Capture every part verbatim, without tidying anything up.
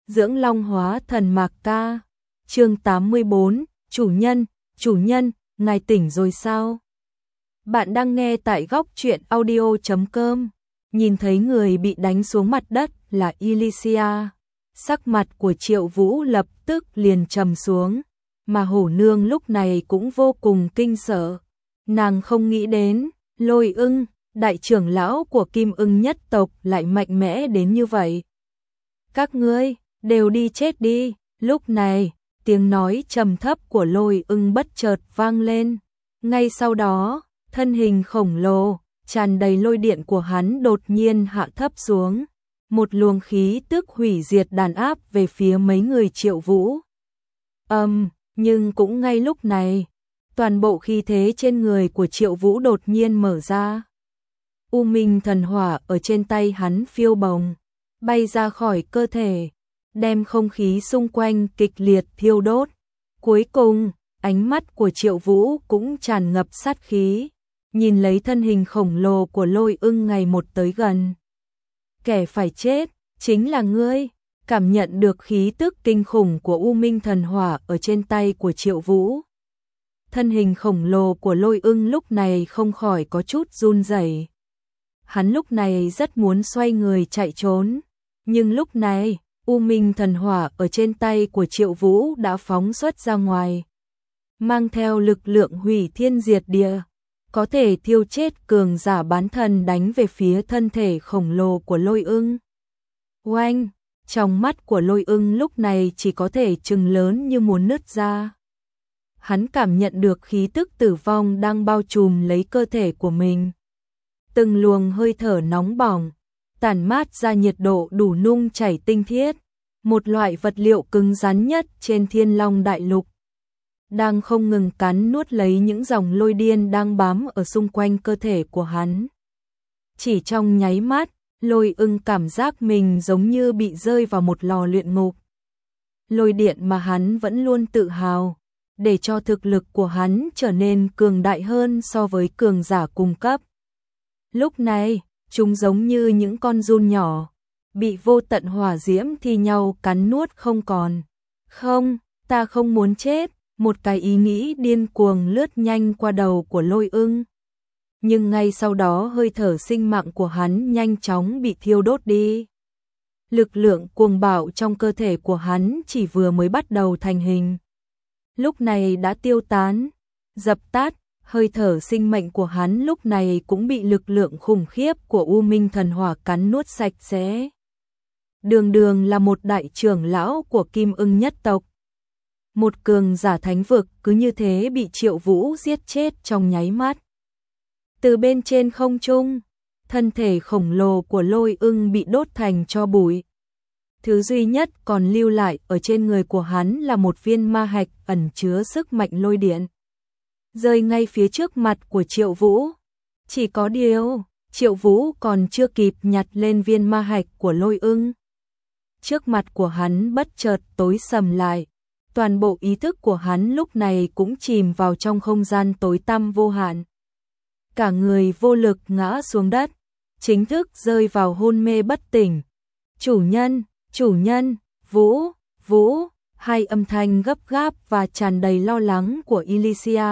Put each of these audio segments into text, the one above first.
dưỡng long hóa thần mạc ca. Chương tám mươi bốn, chủ nhân, chủ nhân, ngài tỉnh rồi sao? Bạn đang nghe tại góc truyện audio chấm com. Nhìn thấy người bị đánh xuống mặt đất là Elysia. Sắc mặt của Triệu Vũ lập tức liền trầm xuống, mà Hổ Nương lúc này cũng vô cùng kinh sợ. Nàng không nghĩ đến, Lôi Ưng, đại trưởng lão của Kim Ưng nhất tộc lại mạnh mẽ đến như vậy. Các ngươi, đều đi chết đi. Lúc này, tiếng nói trầm thấp của Lôi Ưng bất chợt vang lên. Ngay sau đó, thân hình khổng lồ, tràn đầy lôi điện của hắn đột nhiên hạ thấp xuống. Một luồng khí tức hủy diệt đàn áp về phía mấy người Triệu Vũ. Âm, um, nhưng cũng ngay lúc này, toàn bộ khí thế trên người của Triệu Vũ đột nhiên mở ra. U Minh thần hỏa ở trên tay hắn phiêu bồng, bay ra khỏi cơ thể, đem không khí xung quanh kịch liệt thiêu đốt. Cuối cùng, ánh mắt của Triệu Vũ cũng tràn ngập sát khí, nhìn lấy thân hình khổng lồ của Lôi Ưng ngày một tới gần. Kẻ phải chết, chính là ngươi. Cảm nhận được khí tức kinh khủng của U Minh thần hỏa ở trên tay của Triệu Vũ. Thân hình khổng lồ của Lôi Ưng lúc này không khỏi có chút run rẩy. Hắn lúc này rất muốn xoay người chạy trốn, nhưng lúc này, U Minh thần hỏa ở trên tay của Triệu Vũ đã phóng xuất ra ngoài, mang theo lực lượng hủy thiên diệt địa, có thể thiêu chết cường giả bán thần đánh về phía thân thể khổng lồ của Lôi Ưng. Oanh! Trong mắt của Lôi Ưng lúc này chỉ có thể trừng lớn như muốn nứt ra. Hắn cảm nhận được khí tức tử vong đang bao trùm lấy cơ thể của mình. Từng luồng hơi thở nóng bỏng, tản mát ra nhiệt độ đủ nung chảy tinh thiết, một loại vật liệu cứng rắn nhất trên Thiên Long Đại Lục. Đang không ngừng cắn nuốt lấy những dòng lôi điên đang bám ở xung quanh cơ thể của hắn. Chỉ trong nháy mắt, Lôi Ưng cảm giác mình giống như bị rơi vào một lò luyện ngục. Lôi điện mà hắn vẫn luôn tự hào, để cho thực lực của hắn trở nên cường đại hơn so với cường giả cùng cấp. Lúc này, chúng giống như những con giun nhỏ, bị vô tận hỏa diễm thi nhau cắn nuốt không còn. Không, ta không muốn chết, một cái ý nghĩ điên cuồng lướt nhanh qua đầu của Lôi Ưng. Nhưng ngay sau đó hơi thở sinh mạng của hắn nhanh chóng bị thiêu đốt đi. Lực lượng cuồng bạo trong cơ thể của hắn chỉ vừa mới bắt đầu thành hình, lúc này đã tiêu tán, dập tắt. Hơi thở sinh mệnh của hắn lúc này cũng bị lực lượng khủng khiếp của U Minh thần hỏa cắn nuốt sạch sẽ. Đường đường là một đại trưởng lão của Kim Ưng nhất tộc, một cường giả thánh vực cứ như thế bị Triệu Vũ giết chết trong nháy mắt. Từ bên trên không trung, thân thể khổng lồ của Lôi Ưng bị đốt thành tro bụi. Thứ duy nhất còn lưu lại ở trên người của hắn là một viên ma hạch ẩn chứa sức mạnh lôi điện, rơi ngay phía trước mặt của Triệu Vũ. Chỉ có điều, Triệu Vũ còn chưa kịp nhặt lên viên ma hạch của Lôi Ưng, trước mặt của hắn bất chợt tối sầm lại. Toàn bộ ý thức của hắn lúc này cũng chìm vào trong không gian tối tăm vô hạn. Cả người vô lực ngã xuống đất, chính thức rơi vào hôn mê bất tỉnh. Chủ nhân, chủ nhân, Vũ, Vũ, hai âm thanh gấp gáp và tràn đầy lo lắng của Elysia,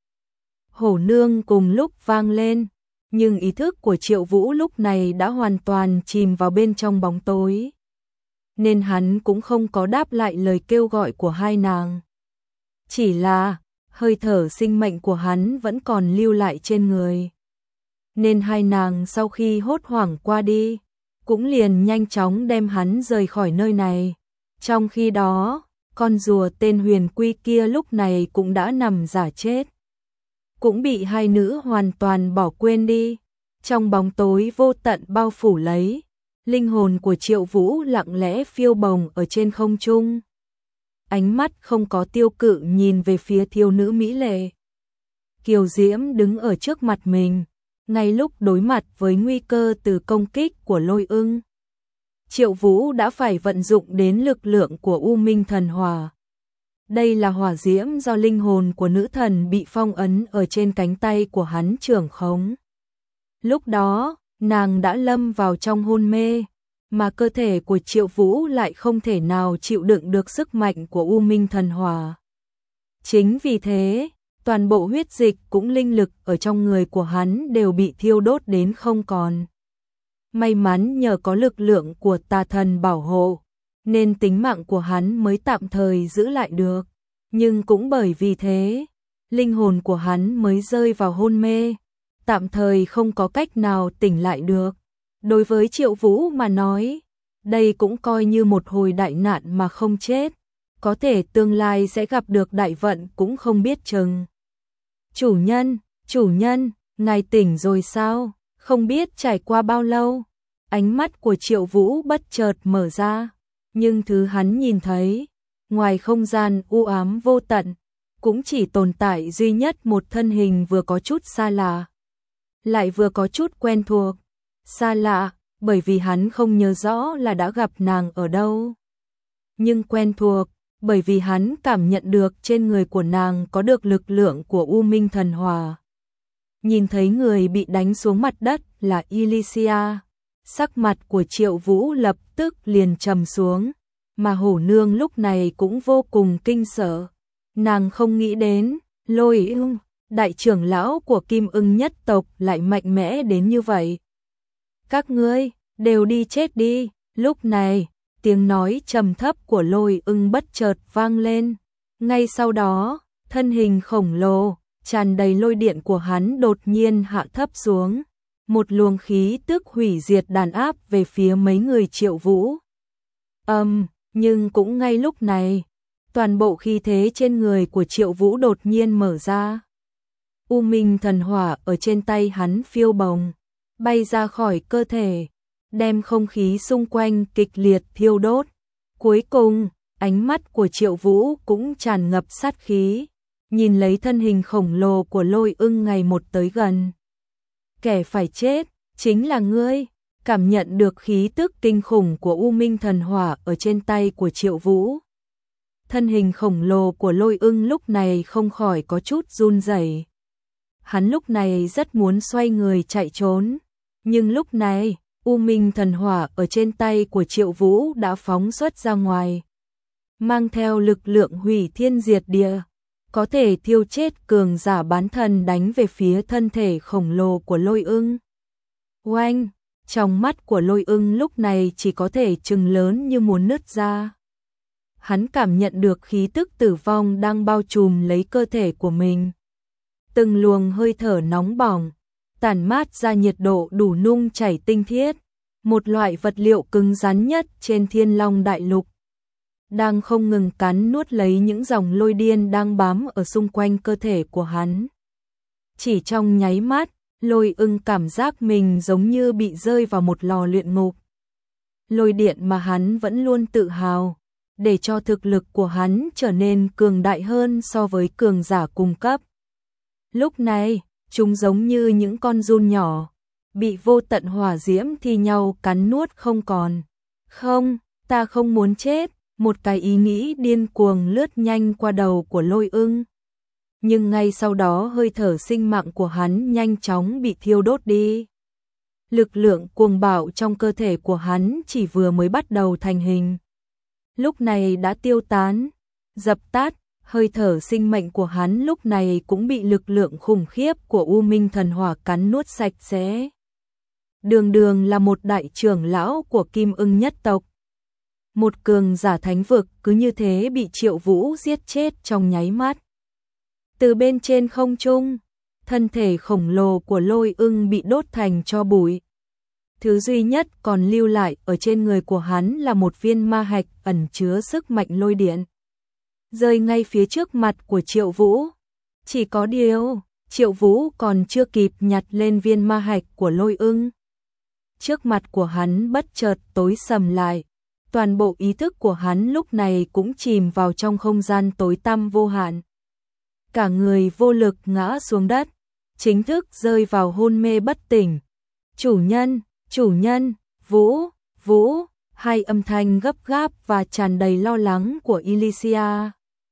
Hổ Nương cùng lúc vang lên, nhưng ý thức của Triệu Vũ lúc này đã hoàn toàn chìm vào bên trong bóng tối, nên hắn cũng không có đáp lại lời kêu gọi của hai nàng. Chỉ là, hơi thở sinh mệnh của hắn vẫn còn lưu lại trên người, nên hai nàng sau khi hốt hoảng qua đi, cũng liền nhanh chóng đem hắn rời khỏi nơi này. Trong khi đó, con rùa tên Huyền Quy kia lúc này cũng đã nằm giả chết, cũng bị hai nữ hoàn toàn bỏ quên đi. Trong bóng tối vô tận bao phủ lấy, linh hồn của Triệu Vũ lặng lẽ phiêu bồng ở trên không trung. Ánh mắt không có tiêu cự nhìn về phía thiếu nữ mỹ lệ kiều diễm đứng ở trước mặt mình, ngay lúc đối mặt với nguy cơ từ công kích của Lôi Ưng. Triệu Vũ đã phải vận dụng đến lực lượng của U Minh thần hỏa. Đây là hỏa diễm do linh hồn của nữ thần bị phong ấn ở trên cánh tay của hắn trưởng khống. Lúc đó, nàng đã lâm vào trong hôn mê, mà cơ thể của Triệu Vũ lại không thể nào chịu đựng được sức mạnh của U Minh Thần Hỏa. Chính vì thế, toàn bộ huyết dịch cũng linh lực ở trong người của hắn đều bị thiêu đốt đến không còn. May mắn nhờ có lực lượng của tà thần bảo hộ, nên tính mạng của hắn mới tạm thời giữ lại được. Nhưng cũng bởi vì thế, linh hồn của hắn mới rơi vào hôn mê, tạm thời không có cách nào tỉnh lại được. Đối với Triệu Vũ mà nói, đây cũng coi như một hồi đại nạn mà không chết, có thể tương lai sẽ gặp được đại vận cũng không biết chừng. Chủ nhân, chủ nhân, ngài tỉnh rồi sao? Không biết trải qua bao lâu, ánh mắt của Triệu Vũ bất chợt mở ra, nhưng thứ hắn nhìn thấy, ngoài không gian u ám vô tận, cũng chỉ tồn tại duy nhất một thân hình vừa có chút xa lạ, lại vừa có chút quen thuộc. Xa lạ, bởi vì hắn không nhớ rõ là đã gặp nàng ở đâu. Nhưng quen thuộc, bởi vì hắn cảm nhận được trên người của nàng có được lực lượng của U Minh Thần Hỏa. Nhìn thấy người bị đánh xuống mặt đất là Elysia, sắc mặt của Triệu Vũ lập tức liền trầm xuống, mà Hổ Nương lúc này cũng vô cùng kinh sợ. Nàng không nghĩ đến, Lôi Ưng, đại trưởng lão của Kim Ưng nhất tộc lại mạnh mẽ đến như vậy. Các ngươi, đều đi chết đi. Lúc này, tiếng nói trầm thấp của Lôi Ưng bất chợt vang lên. Ngay sau đó, thân hình khổng lồ, tràn đầy lôi điện của hắn đột nhiên hạ thấp xuống. Một luồng khí tức hủy diệt đàn áp về phía mấy người Triệu Vũ. Âm, um, nhưng cũng ngay lúc này, toàn bộ khí thế trên người của Triệu Vũ đột nhiên mở ra. U Minh Thần Hỏa ở trên tay hắn phiêu bồng, bay ra khỏi cơ thể, đem không khí xung quanh kịch liệt thiêu đốt. Cuối cùng, ánh mắt của Triệu Vũ cũng tràn ngập sát khí, nhìn lấy thân hình khổng lồ của Lôi Ưng ngày một tới gần. Kẻ phải chết, chính là ngươi. Cảm nhận được khí tức kinh khủng của U Minh Thần Hỏa ở trên tay của Triệu Vũ. Thân hình khổng lồ của Lôi Ưng lúc này không khỏi có chút run rẩy. Hắn lúc này rất muốn xoay người chạy trốn, nhưng lúc này, U Minh Thần Hỏa ở trên tay của Triệu Vũ đã phóng xuất ra ngoài, mang theo lực lượng hủy thiên diệt địa, có thể thiêu chết cường giả bán thần đánh về phía thân thể khổng lồ của Lôi Ưng. Oanh! Trong mắt của Lôi Ưng lúc này chỉ có thể trừng lớn như muốn nứt ra. Hắn cảm nhận được khí tức tử vong đang bao trùm lấy cơ thể của mình. Từng luồng hơi thở nóng bỏng, tản mát ra nhiệt độ đủ nung chảy tinh thiết, một loại vật liệu cứng rắn nhất trên Thiên Long Đại Lục. Đang không ngừng cắn nuốt lấy những dòng lôi điên đang bám ở xung quanh cơ thể của hắn. Chỉ trong nháy mắt, Lôi Ưng cảm giác mình giống như bị rơi vào một lò luyện ngục. Lôi điện mà hắn vẫn luôn tự hào, để cho thực lực của hắn trở nên cường đại hơn so với cường giả cung cấp. Lúc này, chúng giống như những con giun nhỏ, bị vô tận hỏa diễm thi nhau cắn nuốt không còn. Không, ta không muốn chết, một cái ý nghĩ điên cuồng lướt nhanh qua đầu của Lôi Ưng. Nhưng ngay sau đó hơi thở sinh mạng của hắn nhanh chóng bị thiêu đốt đi. Lực lượng cuồng bạo trong cơ thể của hắn chỉ vừa mới bắt đầu thành hình, lúc này đã tiêu tán, dập tắt. Hơi thở sinh mệnh của hắn lúc này cũng bị lực lượng khủng khiếp của U Minh Thần Hỏa cắn nuốt sạch sẽ. Đường Đường là một đại trưởng lão của Kim Ưng nhất tộc. Một cường giả thánh vực cứ như thế bị Triệu Vũ giết chết trong nháy mắt. Từ bên trên không trung, thân thể khổng lồ của Lôi Ưng bị đốt thành tro bụi. Thứ duy nhất còn lưu lại ở trên người của hắn là một viên ma hạch ẩn chứa sức mạnh lôi điện, rơi ngay phía trước mặt của Triệu Vũ. Chỉ có điều, Triệu Vũ còn chưa kịp nhặt lên viên ma hạch của Lôi Ưng. Trước mặt của hắn bất chợt tối sầm lại, toàn bộ ý thức của hắn lúc này cũng chìm vào trong không gian tối tăm vô hạn. Cả người vô lực ngã xuống đất, chính thức rơi vào hôn mê bất tỉnh. Chủ nhân, chủ nhân, Vũ, Vũ, hai âm thanh gấp gáp và tràn đầy lo lắng của Elysia,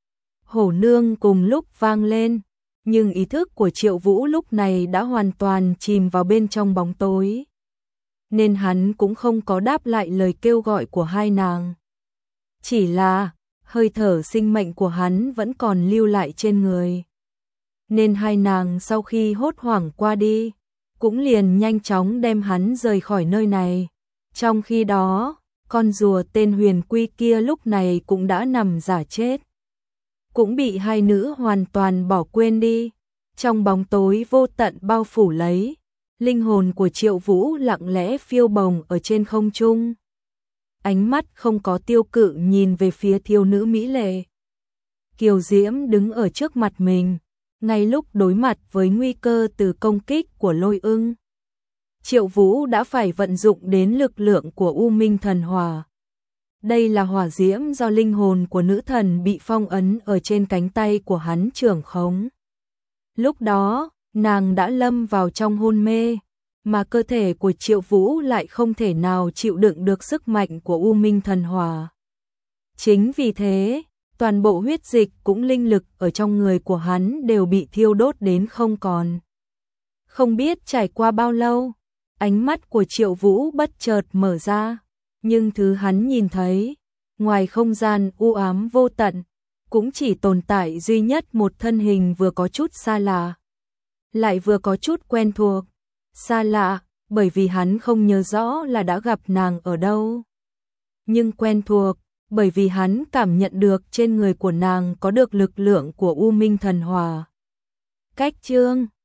Hổ Nương cùng lúc vang lên, nhưng ý thức của Triệu Vũ lúc này đã hoàn toàn chìm vào bên trong bóng tối. nên hắn cũng không có đáp lại lời kêu gọi của hai nàng. Chỉ là, hơi thở sinh mệnh của hắn vẫn còn lưu lại trên người. Nên hai nàng sau khi hốt hoảng qua đi, cũng liền nhanh chóng đem hắn rời khỏi nơi này. Trong khi đó, con rùa tên Huyền Quy kia lúc này cũng đã nằm giả chết. Cũng bị hai nữ hoàn toàn bỏ quên đi. Trong bóng tối vô tận bao phủ lấy, linh hồn của Triệu Vũ lặng lẽ phiêu bồng ở trên không trung. Ánh mắt không có tiêu cự nhìn về phía thiếu nữ mỹ lệ. Kiều Diễm đứng ở trước mặt mình, ngay lúc đối mặt với nguy cơ từ công kích của Lôi Ưng. Triệu Vũ đã phải vận dụng đến lực lượng của U Minh Thần Hỏa. Đây là hỏa diễm do linh hồn của nữ thần bị phong ấn ở trên cánh tay của hắn trưởng khống. Lúc đó, nàng đã lâm vào trong hôn mê, mà cơ thể của Triệu Vũ lại không thể nào chịu đựng được sức mạnh của U Minh Thần Hỏa. Chính vì thế, toàn bộ huyết dịch cũng linh lực ở trong người của hắn đều bị thiêu đốt đến không còn. Không biết trải qua bao lâu, ánh mắt của Triệu Vũ bất chợt mở ra, nhưng thứ hắn nhìn thấy, ngoài không gian u ám vô tận, cũng chỉ tồn tại duy nhất một thân hình vừa có chút xa lạ, lại vừa có chút quen thuộc. Xa lạ, bởi vì hắn không nhớ rõ là đã gặp nàng ở đâu. Nhưng quen thuộc, bởi vì hắn cảm nhận được trên người của nàng có được lực lượng của U Minh Thần Hỏa. Cách chương